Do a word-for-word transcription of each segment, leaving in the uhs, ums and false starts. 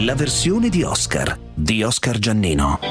la versione di Oscar di Oscar Giannino.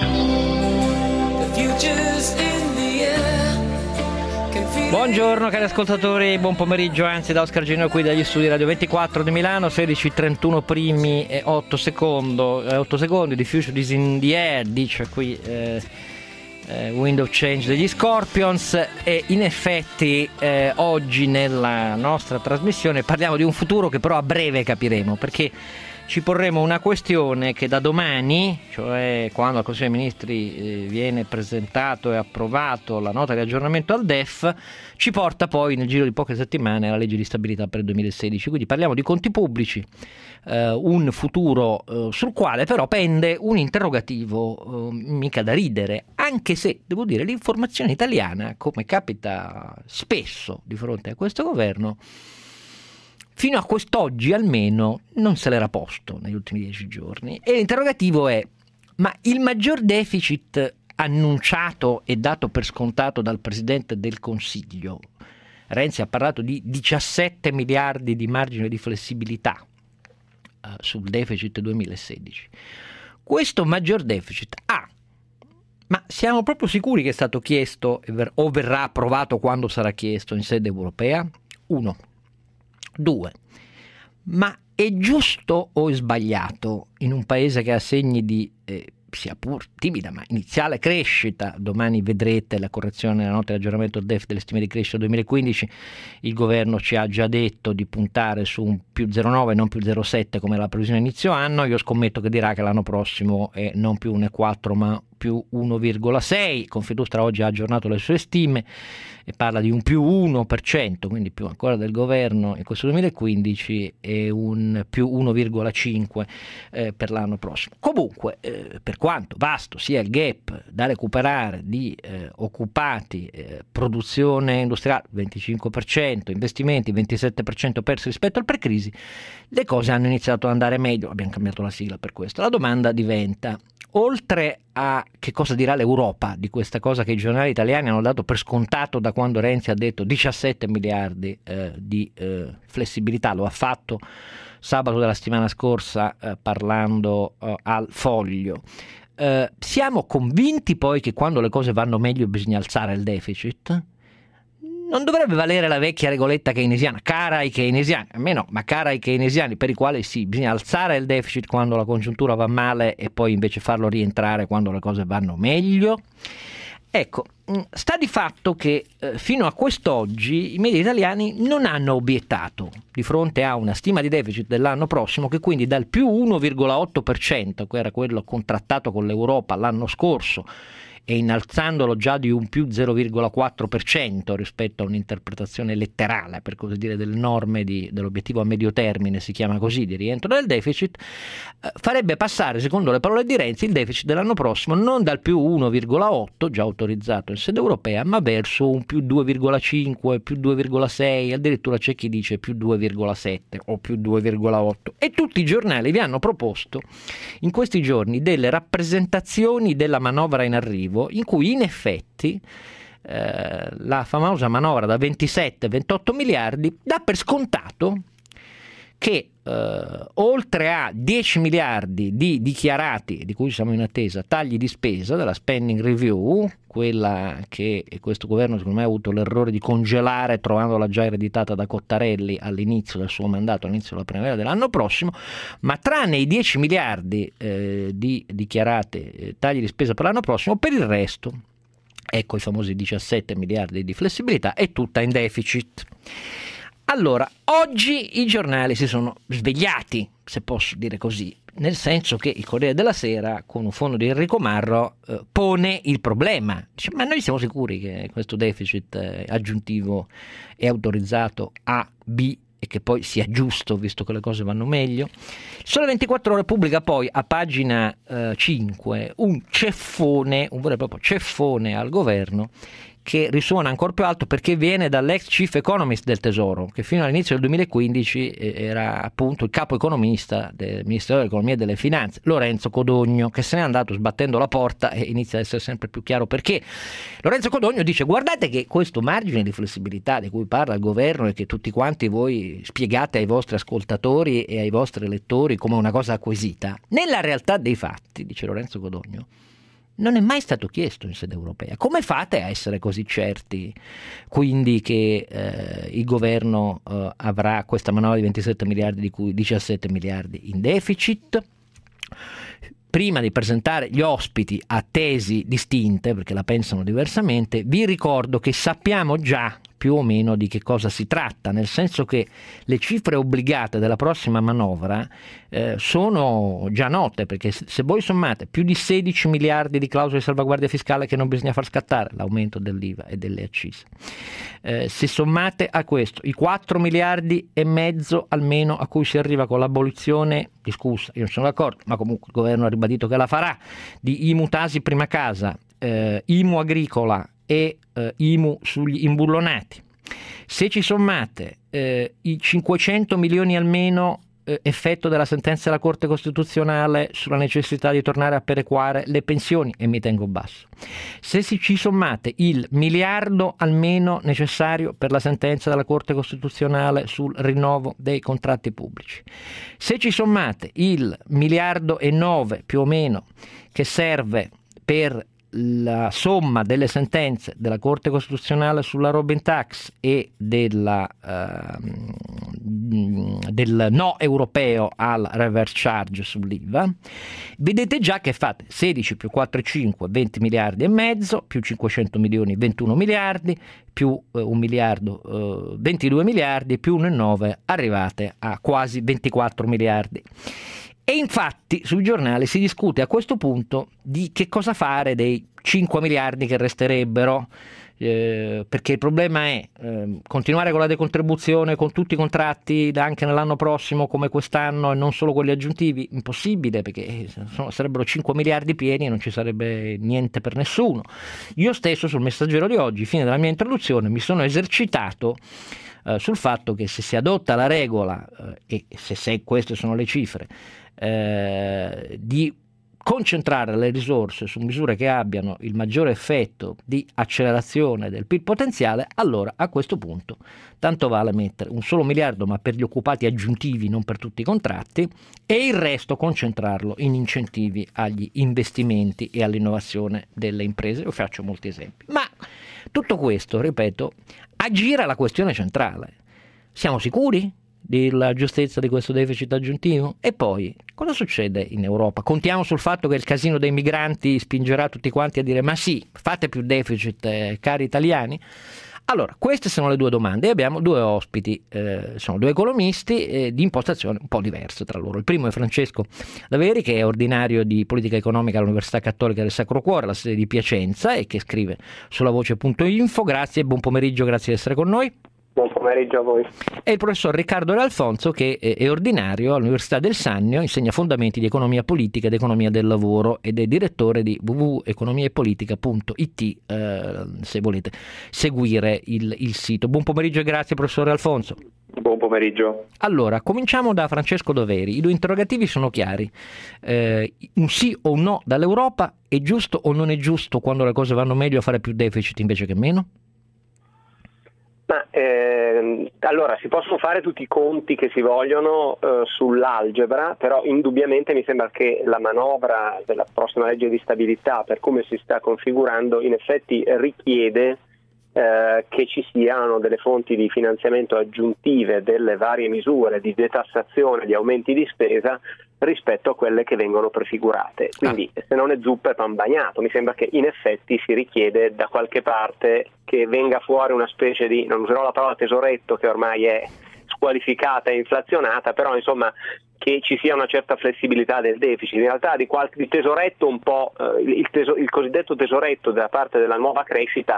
Buongiorno cari ascoltatori, buon pomeriggio, anzi da Oscar Giannino qui dagli studi Radio ventiquattro di Milano, sedici e trentuno primi e otto secondi, eh, otto secondi, The Future is in the air, dice qui eh, eh, Wind of Change degli Scorpions, e in effetti eh, oggi nella nostra trasmissione parliamo di un futuro che però a breve capiremo, perché ci porremo una questione che da domani, cioè quando al Consiglio dei Ministri eh, viene presentato e approvato la nota di aggiornamento al D E F, ci porta poi nel giro di poche settimane alla legge di stabilità per il duemilasedici. Quindi parliamo di conti pubblici, eh, un futuro eh, sul quale però pende un interrogativo eh, mica da ridere, anche se devo dire l'informazione italiana, come capita spesso di fronte a questo governo, fino a quest'oggi almeno non se l'era posto negli ultimi dieci giorni. E l'interrogativo è: ma il maggior deficit annunciato e dato per scontato dal Presidente del Consiglio, Renzi ha parlato di diciassette miliardi di margine di flessibilità uh, sul deficit duemilasedici, questo maggior deficit ha, ah, ma siamo proprio sicuri che è stato chiesto o verrà approvato quando sarà chiesto in sede europea? Uno. Due, ma è giusto o è sbagliato in un paese che ha segni di, eh, sia pur timida, ma iniziale crescita, domani vedrete la correzione della nota di aggiornamento del D E F delle stime di crescita duemilaquindici, il governo ci ha già detto di puntare su un più zero virgola nove, non più zero virgola sette come la previsione inizio anno, io scommetto che dirà che l'anno prossimo è non più uno virgola quattro ma più uno virgola sei, Confindustria oggi ha aggiornato le sue stime e parla di un più uno per cento, quindi più ancora del governo in questo duemilaquindici, e un più uno virgola cinque eh, per l'anno prossimo. Comunque, eh, per quanto vasto sia il gap da recuperare di eh, occupati, eh, produzione industriale venticinque per cento, investimenti ventisette per cento persi rispetto al pre-crisi, le cose hanno iniziato ad andare meglio, abbiamo cambiato la sigla per questo. La domanda diventa: oltre a che cosa dirà l'Europa di questa cosa che i giornali italiani hanno dato per scontato da quando Renzi ha detto diciassette miliardi eh, di eh, flessibilità, lo ha fatto sabato della settimana scorsa eh, parlando eh, al Foglio, eh, siamo convinti poi che quando le cose vanno meglio bisogna alzare il deficit? Non dovrebbe valere la vecchia regoletta keynesiana, cara ai keynesiani, a me no, ma cara ai keynesiani, per i quali sì, bisogna alzare il deficit quando la congiuntura va male e poi invece farlo rientrare quando le cose vanno meglio? Ecco, sta di fatto che eh, fino a quest'oggi i media italiani non hanno obiettato di fronte a una stima di deficit dell'anno prossimo che quindi dal più uno virgola otto per cento, che era quello contrattato con l'Europa l'anno scorso, e innalzandolo già di un più zero virgola quattro per cento rispetto a un'interpretazione letterale, per così dire, delle norme di, dell'obiettivo a medio termine, si chiama così, di rientro del deficit, eh, farebbe passare, secondo le parole di Renzi, il deficit dell'anno prossimo non dal più uno virgola otto, già autorizzato in sede europea, ma verso un più due virgola cinque, più due virgola sei, addirittura c'è chi dice più due virgola sette o più due virgola otto. E tutti i giornali vi hanno proposto in questi giorni delle rappresentazioni della manovra in arrivo, in cui in effetti eh, la famosa manovra da ventisette ventotto miliardi dà per scontato che eh, oltre a dieci miliardi di dichiarati, di cui siamo in attesa, tagli di spesa della spending review, quella che questo governo secondo me ha avuto l'errore di congelare trovandola già ereditata da Cottarelli all'inizio del suo mandato, all'inizio della primavera dell'anno prossimo, ma tranne i dieci miliardi eh, di dichiarate eh, tagli di spesa per l'anno prossimo, per il resto, ecco i famosi diciassette miliardi di flessibilità, è tutta in deficit. Allora, oggi i giornali si sono svegliati, se posso dire così, nel senso che il Corriere della Sera, con un fondo di Enrico Marro, eh, pone il problema. Dice: ma noi siamo sicuri che questo deficit eh, aggiuntivo è autorizzato A, B, e che poi sia giusto, visto che le cose vanno meglio? Sole ventiquattro Ore pubblica poi a pagina eh, cinque un ceffone, un vero e proprio ceffone al governo, che risuona ancora più alto perché viene dall'ex chief economist del Tesoro, che fino all'inizio del duemilaquindici era appunto il capo economista del Ministero dell'Economia e delle Finanze, Lorenzo Codogno, che se n'è andato sbattendo la porta e inizia ad essere sempre più chiaro perché. Lorenzo Codogno dice: guardate che questo margine di flessibilità di cui parla il governo e che tutti quanti voi spiegate ai vostri ascoltatori e ai vostri lettori come una cosa acquisita, nella realtà dei fatti, dice Lorenzo Codogno, non è mai stato chiesto in sede europea. Come fate a essere così certi quindi che eh, il governo eh, avrà questa manovra di ventisette miliardi di cui diciassette miliardi in deficit? Prima di presentare gli ospiti a tesi distinte, perché la pensano diversamente, vi ricordo che sappiamo già più o meno di che cosa si tratta, nel senso che le cifre obbligate della prossima manovra eh, sono già note, perché se voi sommate più di sedici miliardi di clausole di salvaguardia fiscale che non bisogna far scattare, l'aumento dell'I V A e delle accise, eh, se sommate a questo i quattro miliardi e mezzo almeno a cui si arriva con l'abolizione discussa, io non sono d'accordo, ma comunque il governo ha ribadito che la farà, di I M U Tasi prima casa, eh, I M U agricola e eh, I M U sugli imbullonati, se ci sommate eh, i cinquecento milioni almeno eh, effetto della sentenza della Corte Costituzionale sulla necessità di tornare a perequare le pensioni, e mi tengo basso, se si ci sommate il miliardo almeno necessario per la sentenza della Corte Costituzionale sul rinnovo dei contratti pubblici, se ci sommate il miliardo e nove più o meno che serve per la somma delle sentenze della Corte Costituzionale sulla Robin Tax e della, uh, del no europeo al reverse charge sull'I V A, vedete già che fate sedici più quattro e cinque, venti miliardi e mezzo, più cinquecento milioni, ventuno miliardi, più uh, un miliardo, uh, ventidue miliardi, più uno e nove, arrivate a quasi ventiquattro miliardi. E infatti sui giornali si discute a questo punto di che cosa fare dei cinque miliardi che resterebbero, eh, perché il problema è eh, continuare con la decontribuzione con tutti i contratti anche nell'anno prossimo come quest'anno e non solo quelli aggiuntivi, impossibile, perché sono, sarebbero cinque miliardi pieni e non ci sarebbe niente per nessuno. Io stesso sul Messaggero di oggi, fine della mia introduzione, mi sono esercitato eh, sul fatto che se si adotta la regola, eh, e se, se queste sono le cifre, Eh, di concentrare le risorse su misure che abbiano il maggiore effetto di accelerazione del P I L potenziale, allora a questo punto tanto vale mettere un solo miliardo ma per gli occupati aggiuntivi, non per tutti i contratti, e il resto concentrarlo in incentivi agli investimenti e all'innovazione delle imprese. Io faccio molti esempi, ma tutto questo, ripeto, aggira la questione centrale: siamo sicuri della giustezza di questo deficit aggiuntivo? E poi cosa succede in Europa? Contiamo sul fatto che il casino dei migranti spingerà tutti quanti a dire ma sì, fate più deficit, eh, cari italiani? Allora, queste sono le due domande e abbiamo due ospiti, eh, sono due economisti eh, di impostazione un po' diverse tra loro. Il primo è Francesco Daveri, che è ordinario di politica economica all'Università Cattolica del Sacro Cuore, la sede di Piacenza, e che scrive sulla voce punto info. Grazie, buon pomeriggio, grazie di essere con noi. Buon pomeriggio a voi. E il professor Riccardo De Alfonso, che è ordinario all'Università del Sannio, insegna fondamenti di economia politica ed economia del lavoro ed è direttore di w w w punto economia e politica punto i t, eh, se volete seguire il, il sito. Buon pomeriggio e grazie, professore Alfonso. Buon pomeriggio. Allora, cominciamo da Francesco Doveri. I due interrogativi sono chiari. Eh, un sì o un no dall'Europa: è giusto o non è giusto quando le cose vanno meglio a fare più deficit invece che meno? Ma, eh, allora si possono fare tutti i conti che si vogliono eh, sull'algebra, però indubbiamente mi sembra che la manovra della prossima legge di stabilità, per come si sta configurando, in effetti richiede eh, che ci siano delle fonti di finanziamento aggiuntive delle varie misure di detassazione, di aumenti di spesa rispetto a quelle che vengono prefigurate. Quindi ah. se non è zuppa è pan bagnato. Mi sembra che in effetti si richiede da qualche parte che venga fuori una specie di, non userò la parola tesoretto che ormai è squalificata e inflazionata, però insomma che ci sia una certa flessibilità del deficit. In realtà di qualche di tesoretto un po', eh, il, teso, il cosiddetto tesoretto della parte della nuova crescita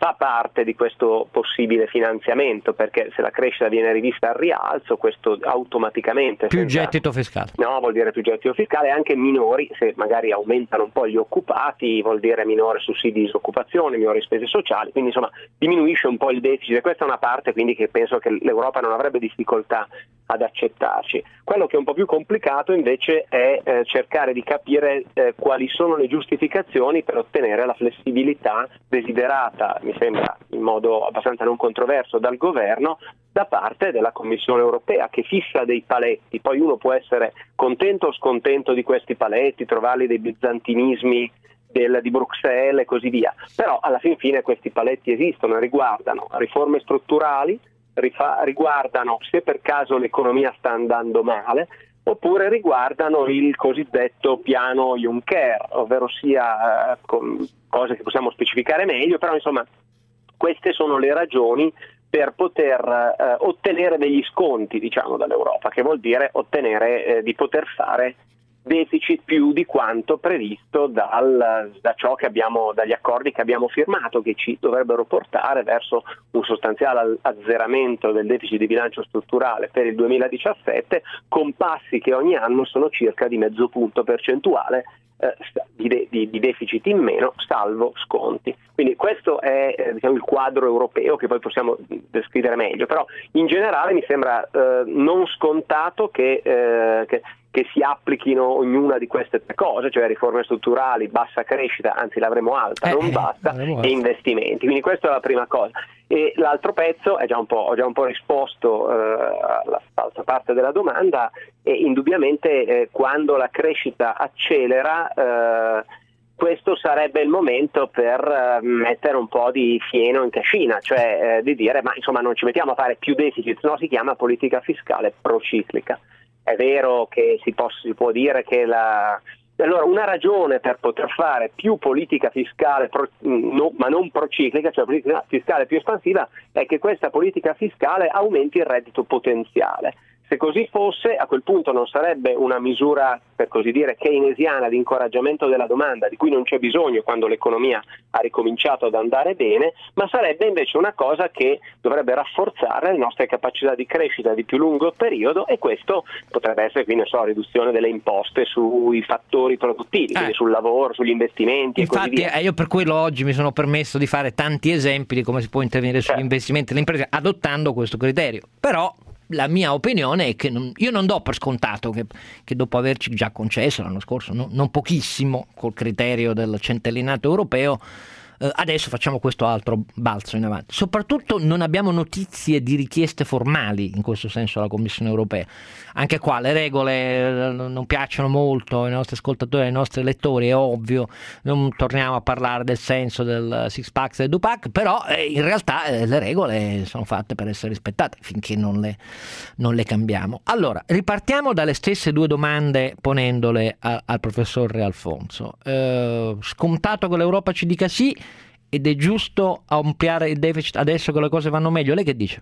fa parte di questo possibile finanziamento, perché se la crescita viene rivista al rialzo, questo automaticamente più senza, gettito fiscale. No, vuol dire più gettito fiscale, anche minori, se magari aumentano un po' gli occupati, vuol dire minore sussidi di disoccupazione, minori spese sociali, quindi insomma diminuisce un po' il deficit, e questa è una parte quindi che penso che l'Europa non avrebbe difficoltà ad accettarci. Quello che è un po' più complicato invece è eh, cercare di capire eh, quali sono le giustificazioni per ottenere la flessibilità desiderata, mi sembra in modo abbastanza non controverso, dal governo, da parte della Commissione europea, che fissa dei paletti. Poi uno può essere contento o scontento di questi paletti, trovarli dei bizantinismi del, di Bruxelles e così via, però alla fin fine questi paletti esistono e riguardano riforme strutturali, rifa- riguardano se per caso l'economia sta andando male, oppure riguardano il cosiddetto piano Juncker, ovvero sia eh, con cose che possiamo specificare meglio, però insomma queste sono le ragioni per poter eh, ottenere degli sconti, diciamo, dall'Europa, che vuol dire ottenere eh, di poter fare deficit più di quanto previsto dal, da ciò che abbiamo, dagli accordi che abbiamo firmato, che ci dovrebbero portare verso un sostanziale azzeramento del deficit di bilancio strutturale per il duemiladiciassette, con passi che ogni anno sono circa di mezzo punto percentuale eh, di, de, di, di deficit in meno, salvo sconti. Quindi questo è eh, diciamo, il quadro europeo, che poi possiamo descrivere meglio, però in generale mi sembra eh, non scontato che, eh, che che si applichino ognuna di queste tre cose, cioè riforme strutturali, bassa crescita, anzi l'avremo alta, eh, non bassa, e investimenti. Quindi questa è la prima cosa. E l'altro pezzo, è già un po', ho già un po' risposto eh, alla altra parte della domanda, e indubbiamente eh, quando la crescita accelera, eh, questo sarebbe il momento per uh, mettere un po' di fieno in cascina, cioè eh, di dire ma insomma non ci mettiamo a fare più deficit, no, si chiama politica fiscale prociclica. È vero che si, può, si può dire che la... Allora, una ragione per poter fare più politica fiscale, pro, no, ma non prociclica, cioè politica fiscale più espansiva, è che questa politica fiscale aumenti il reddito potenziale. Se così fosse, a quel punto non sarebbe una misura, per così dire, keynesiana di incoraggiamento della domanda, di cui non c'è bisogno quando l'economia ha ricominciato ad andare bene, ma sarebbe invece una cosa che dovrebbe rafforzare le nostre capacità di crescita di più lungo periodo, e questo potrebbe essere quindi, so, riduzione delle imposte sui fattori produttivi, eh. quindi sul lavoro, sugli investimenti. Infatti, e così via. Eh, io per quello oggi mi sono permesso di fare tanti esempi di come si può intervenire sugli certo. investimenti delle imprese adottando questo criterio, però la mia opinione è che non, io non do per scontato che, che dopo averci già concesso l'anno scorso no, non pochissimo col criterio del centellinato europeo, eh, adesso facciamo questo altro balzo in avanti. Soprattutto non abbiamo notizie di richieste formali in questo senso alla Commissione europea. Anche qua le regole non piacciono molto ai nostri ascoltatori, ai nostri lettori, è ovvio, non torniamo a parlare del senso del six pack e del due pack, però eh, in realtà eh, le regole sono fatte per essere rispettate finché non le, non le cambiamo. Allora, ripartiamo dalle stesse due domande ponendole a, al professor Re Alfonso. Eh, scontato che l'Europa ci dica sì ed è giusto ampliare il deficit adesso che le cose vanno meglio, lei che dice?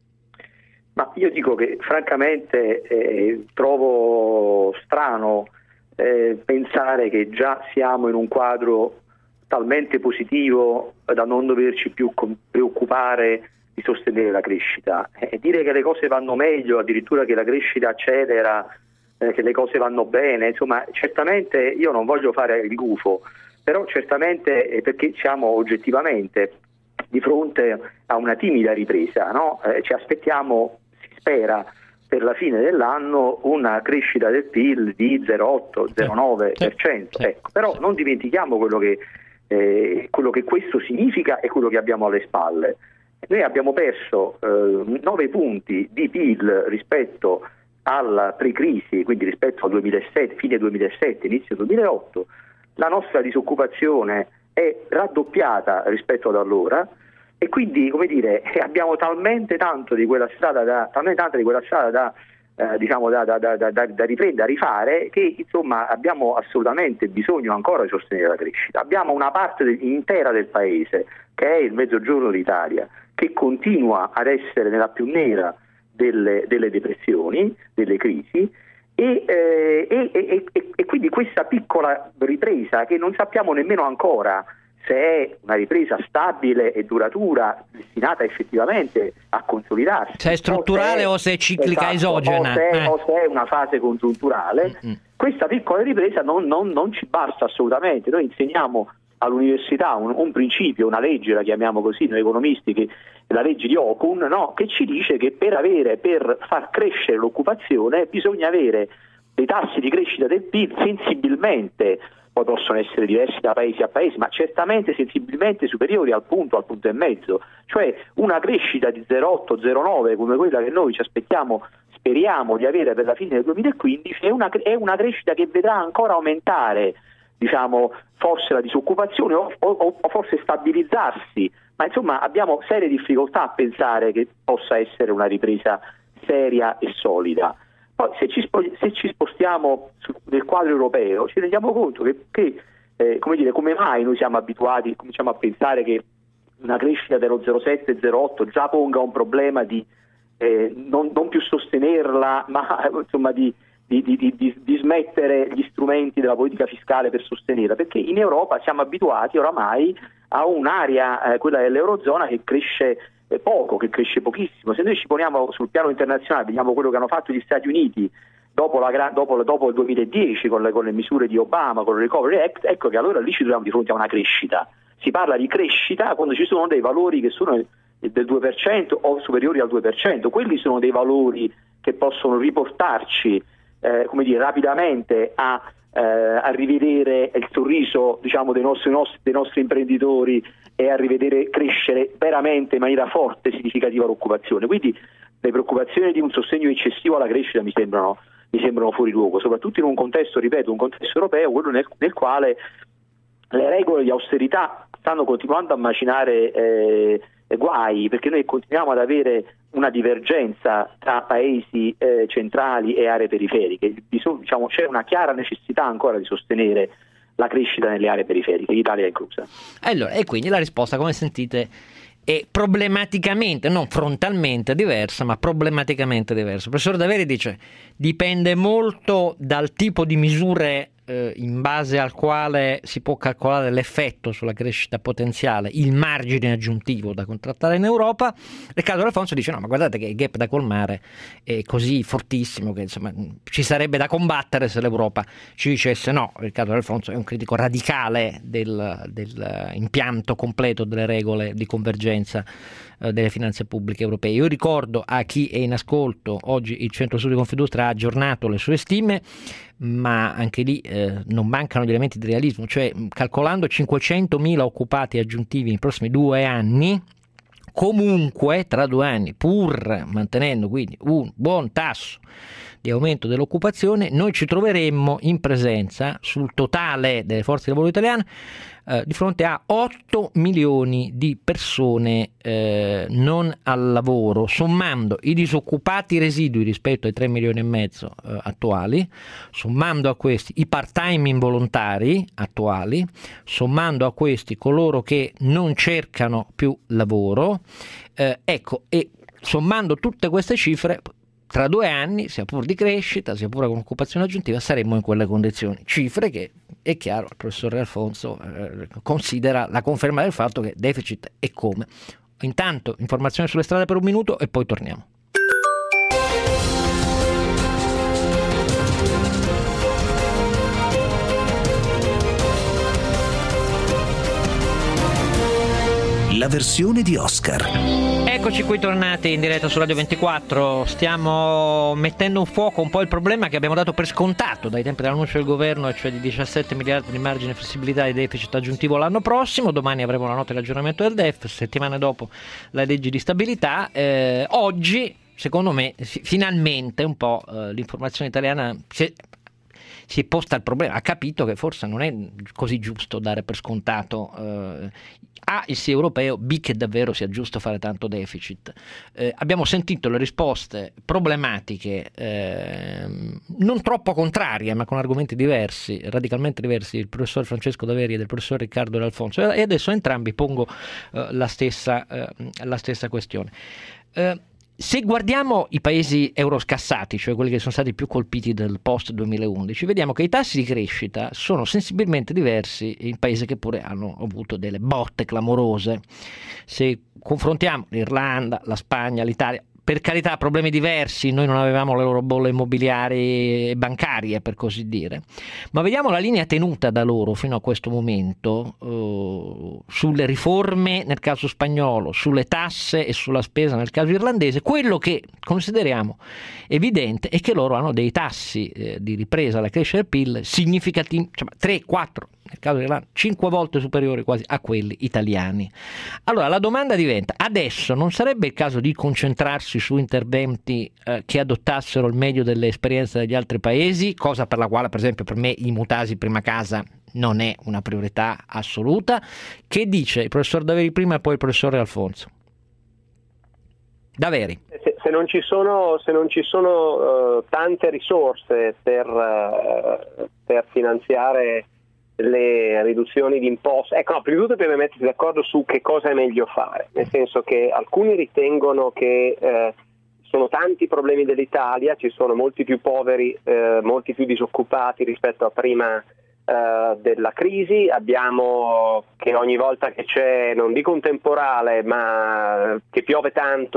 Ma io dico che francamente eh, trovo strano eh, pensare che già siamo in un quadro talmente positivo da non doverci più com- preoccupare di sostenere la crescita. Eh, dire che le cose vanno meglio, addirittura che la crescita accelera, eh, che le cose vanno bene, insomma, certamente io non voglio fare il gufo, però certamente eh, perché siamo oggettivamente di fronte a una timida ripresa, no? Eh, ci aspettiamo, spera per la fine dell'anno una crescita del P I L di zero virgola otto zero virgola nove per cento. Sì, sì, ecco. Però sì. Non dimentichiamo quello che, eh, quello che questo significa e quello che abbiamo alle spalle. Noi abbiamo perso eh, nove punti di P I L rispetto alla pre-crisi, quindi rispetto al duemilasette, fine duemilasette, inizio duemilaotto. La nostra disoccupazione è raddoppiata rispetto ad allora. E quindi, come dire, abbiamo talmente tanto di quella strada da, talmente tanta di quella strada da, eh, diciamo da, da, da, da, da riprendere, da rifare, che insomma abbiamo assolutamente bisogno ancora di sostenere la crescita. Abbiamo una parte de- intera del paese, che è il mezzogiorno d'Italia, che continua ad essere nella più nera delle, delle depressioni, delle crisi, e, eh, e, e, e, e quindi questa piccola ripresa che non sappiamo nemmeno ancora se è una ripresa stabile e duratura, destinata effettivamente a consolidarsi. Se è strutturale o se è ciclica, esatto, esogena. O se, eh. o se è una fase congiunturale. Mm-hmm. Questa piccola ripresa non, non, non ci basta assolutamente. Noi insegniamo all'università un, un principio, una legge, la chiamiamo così noi economisti, che è la legge di Okun, no? Che ci dice che per avere, per far crescere l'occupazione bisogna avere dei tassi di crescita del P I L sensibilmente, poi possono essere diversi da paese a paese, ma certamente sensibilmente superiori al punto, al punto e mezzo, cioè una crescita di zero virgola otto zero virgola nove come quella che noi ci aspettiamo, speriamo di avere per la fine del duemilaquindici, è una, è una crescita che vedrà ancora aumentare, diciamo, forse la disoccupazione o, o, o forse stabilizzarsi, ma insomma abbiamo serie difficoltà a pensare che possa essere una ripresa seria e solida. Poi se ci, se ci spostiamo su, nel quadro europeo ci rendiamo conto che, che eh, come dire, come mai noi siamo abituati, cominciamo a pensare che una crescita dello zero virgola sette zero virgola otto già ponga un problema di eh, non, non più sostenerla, ma insomma di, di, di, di, di smettere gli strumenti della politica fiscale per sostenerla, perché in Europa siamo abituati oramai a un'area, eh, quella dell'Eurozona, che cresce poco, che cresce pochissimo. Se noi ci poniamo sul piano internazionale, vediamo quello che hanno fatto gli Stati Uniti dopo, la, dopo, dopo il duemiladieci con le, con le misure di Obama, con il Recovery Act, ecco che allora lì ci troviamo di fronte a una crescita. Si parla di crescita quando ci sono dei valori che sono del due per cento o superiori al due per cento. Quelli sono dei valori che possono riportarci eh, come dire, rapidamente a, eh, a rivedere il sorriso, diciamo, dei nostri, nostri, dei nostri imprenditori e a rivedere crescere veramente in maniera forte e significativa l'occupazione. Quindi le preoccupazioni di un sostegno eccessivo alla crescita mi sembrano, mi sembrano fuori luogo, soprattutto in un contesto, ripeto, un contesto europeo, quello nel, nel quale le regole di austerità stanno continuando a macinare eh, guai, perché noi continuiamo ad avere una divergenza tra paesi eh, centrali e aree periferiche. Bisogna, diciamo, c'è una chiara necessità ancora di sostenere la crescita nelle aree periferiche, l'Italia è inclusa. Allora, e quindi la risposta, come sentite, è problematicamente, non frontalmente diversa, ma problematicamente diversa. Il professor Daveri dice dipende molto dal tipo di misure eh, in base al quale si può calcolare l'effetto sulla crescita potenziale, il margine aggiuntivo da contrattare in Europa. Riccardo D'Alfonso dice no, ma guardate che il gap da colmare è così fortissimo che insomma ci sarebbe da combattere se l'Europa ci dicesse no. Riccardo D'Alfonso è un critico radicale del, del impianto completo delle regole di convergenza eh, delle finanze pubbliche europee. Io ricordo a chi è in ascolto oggi il Centro Studi Confindustria ha aggiornato le sue stime, ma anche lì eh, non mancano gli elementi di realismo, cioè calcolando cinquecentomila occupati aggiuntivi nei prossimi due anni, comunque tra due anni, pur mantenendo quindi un buon tasso di aumento dell'occupazione, noi ci troveremmo in presenza sul totale delle forze di lavoro italiane eh, di fronte a otto milioni di persone eh, non al lavoro, sommando i disoccupati residui rispetto ai tre milioni e mezzo eh, attuali, sommando a questi i part-time involontari attuali, sommando a questi coloro che non cercano più lavoro, eh, ecco, e sommando tutte queste cifre, tra due anni, sia pur di crescita, sia pure con occupazione aggiuntiva, saremmo in quelle condizioni. Cifre che, è chiaro, il professor D'Alfonso eh, considera la conferma del fatto che deficit è come. Intanto, informazioni sulle strade per un minuto e poi torniamo. La versione di Oscar. Eccoci qui tornati in diretta su Radio ventiquattro. Stiamo mettendo un fuoco un po' il problema che abbiamo dato per scontato dai tempi dell'annuncio del governo, cioè di diciassette miliardi di margine di flessibilità di deficit aggiuntivo l'anno prossimo. Domani avremo la nota di aggiornamento del D E F, settimane dopo la legge di stabilità. Eh, oggi, secondo me, finalmente un po' eh, l'informazione italiana si è, si è posta il problema, ha capito che forse non è così giusto dare per scontato eh, A, il sì europeo, B, che davvero sia giusto fare tanto deficit. Eh, abbiamo sentito le risposte problematiche, eh, non troppo contrarie, ma con argomenti diversi, radicalmente diversi, del professor Francesco Daveri e del professor Riccardo D'Alfonso, e adesso entrambi pongo eh, la stessa, eh, la stessa questione. Eh, Se guardiamo i paesi euroscassati, cioè quelli che sono stati più colpiti dal post duemilaundici, vediamo che i tassi di crescita sono sensibilmente diversi in paesi che pure hanno avuto delle botte clamorose. Se confrontiamo l'Irlanda, la Spagna, l'Italia, per carità, problemi diversi, noi non avevamo le loro bolle immobiliari e bancarie, per così dire, ma vediamo la linea tenuta da loro fino a questo momento eh, sulle riforme nel caso spagnolo, sulle tasse e sulla spesa nel caso irlandese. Quello che consideriamo evidente è che loro hanno dei tassi eh, di ripresa alla crescita del P I L significativi, cioè tre, quattro, nel caso dell'Irlanda, cinque volte superiori quasi a quelli italiani. Allora la domanda diventa: adesso non sarebbe il caso di concentrarsi su interventi eh, che adottassero il meglio delle esperienze degli altri paesi, cosa per la quale per esempio per me i mutasi prima casa non è una priorità assoluta? Che dice il professor Daveri prima e poi il professore Alfonso? Daveri. Se, se non ci sono, se non ci sono uh, tante risorse per, uh, per finanziare le riduzioni di imposte, ecco, no, prima di tutto bisogna mettersi d'accordo su che cosa è meglio fare, nel senso che alcuni ritengono che eh, sono tanti problemi dell'Italia, ci sono molti più poveri, eh, molti più disoccupati rispetto a prima eh, della crisi, abbiamo che ogni volta che c'è, non dico un temporale, ma che piove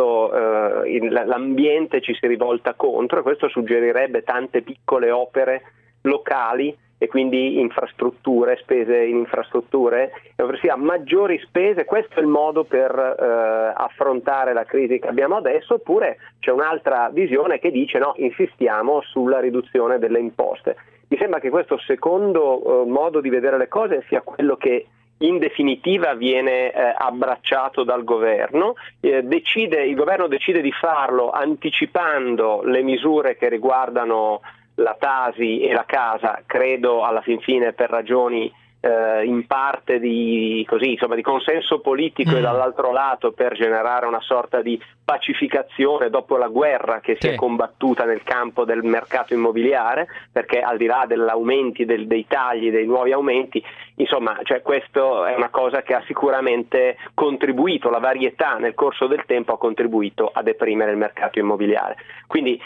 tanto, eh, il, l'ambiente ci si rivolta contro, e questo suggerirebbe tante piccole opere locali e quindi infrastrutture, spese in infrastrutture, ossia maggiori spese. Questo è il modo per eh, affrontare la crisi che abbiamo adesso. Oppure c'è un'altra visione che dice no, insistiamo sulla riduzione delle imposte. Mi sembra che questo secondo eh, modo di vedere le cose sia quello che in definitiva viene eh, abbracciato dal governo. Eh, decide, il governo decide di farlo anticipando le misure che riguardano la Tasi e la casa, credo alla fin fine per ragioni eh, in parte di, così, insomma, di consenso politico mm. e dall'altro lato per generare una sorta di pacificazione dopo la guerra che si sì. è combattuta nel campo del mercato immobiliare, perché al di là degli aumenti, del, dei tagli, dei nuovi aumenti, insomma, cioè questo è una cosa che ha sicuramente contribuito, la varietà nel corso del tempo ha contribuito a deprimere il mercato immobiliare. Quindi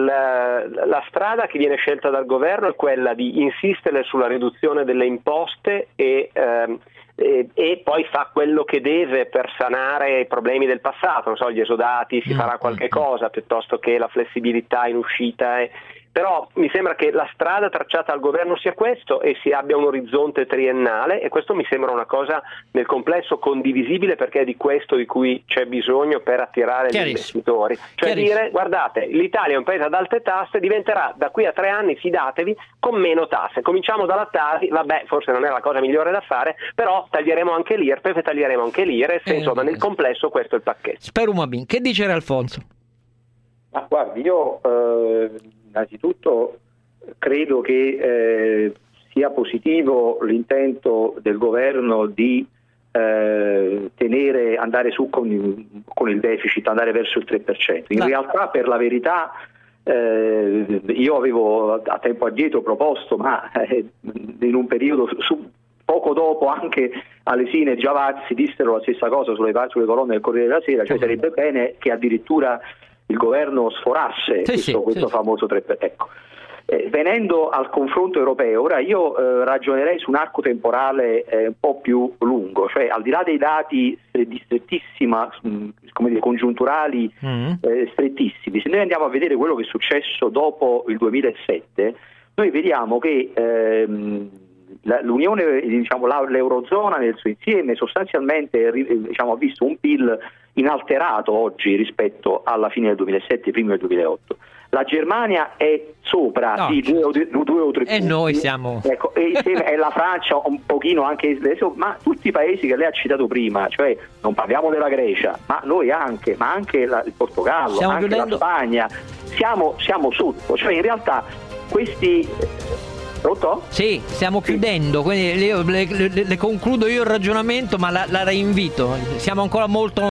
la, la strada che viene scelta dal governo è quella di insistere sulla riduzione delle imposte e, ehm, e, e poi fa quello che deve per sanare i problemi del passato, non so, gli esodati, si farà qualche cosa piuttosto che la flessibilità in uscita. E, però mi sembra che la strada tracciata dal governo sia questo e si abbia un orizzonte triennale, e questo mi sembra una cosa nel complesso condivisibile, perché è di questo di cui c'è bisogno per attirare gli investitori. Cioè dire, guardate, l'Italia è un paese ad alte tasse, diventerà da qui a tre anni, fidatevi, con meno tasse. Cominciamo dalla Tasi, vabbè, forse non è la cosa migliore da fare, però taglieremo anche l'I R P E F e taglieremo anche l'I R E S, eh, insomma nel complesso questo è il pacchetto. Spero Mabin. Che dice Alfonso? Ma guardi, io eh, innanzitutto credo che eh, sia positivo l'intento del governo di eh, tenere, andare su con, con il deficit, andare verso il tre per cento. In no. realtà, per la verità, eh, io avevo a tempo addietro proposto, ma eh, in un periodo su, poco dopo anche Alesina e Giavazzi dissero la stessa cosa sulle, sulle colonne del Corriere della Sera, cioè uh-huh. sarebbe bene che addirittura il governo sforasse sì, questo, sì, questo sì. famoso tre per cento. Ecco. Eh, venendo al confronto europeo, ora io eh, ragionerei su un arco temporale eh, un po' più lungo, cioè al di là dei dati di strettissima, mh, come dire, congiunturali mm. eh, strettissimi, se noi andiamo a vedere quello che è successo dopo il duemilasette, noi vediamo che ehm, la, l'Unione, diciamo, la, l'Eurozona nel suo insieme sostanzialmente diciamo, ha visto un P I L inalterato oggi rispetto alla fine del duemilasette, primo del duemilaotto. La Germania è sopra no, di due o, due o tre punti. E noi siamo... Ecco, e, e la Francia un pochino anche, ma tutti i paesi che lei ha citato prima, cioè non parliamo della Grecia, ma noi anche, ma anche la, il Portogallo, stiamo anche chiudendo... la Spagna, siamo, siamo sotto, cioè in realtà questi... Pronto? Sì, stiamo chiudendo, quindi le, le, le, le concludo io il ragionamento, ma la, la reinvito. Siamo ancora molto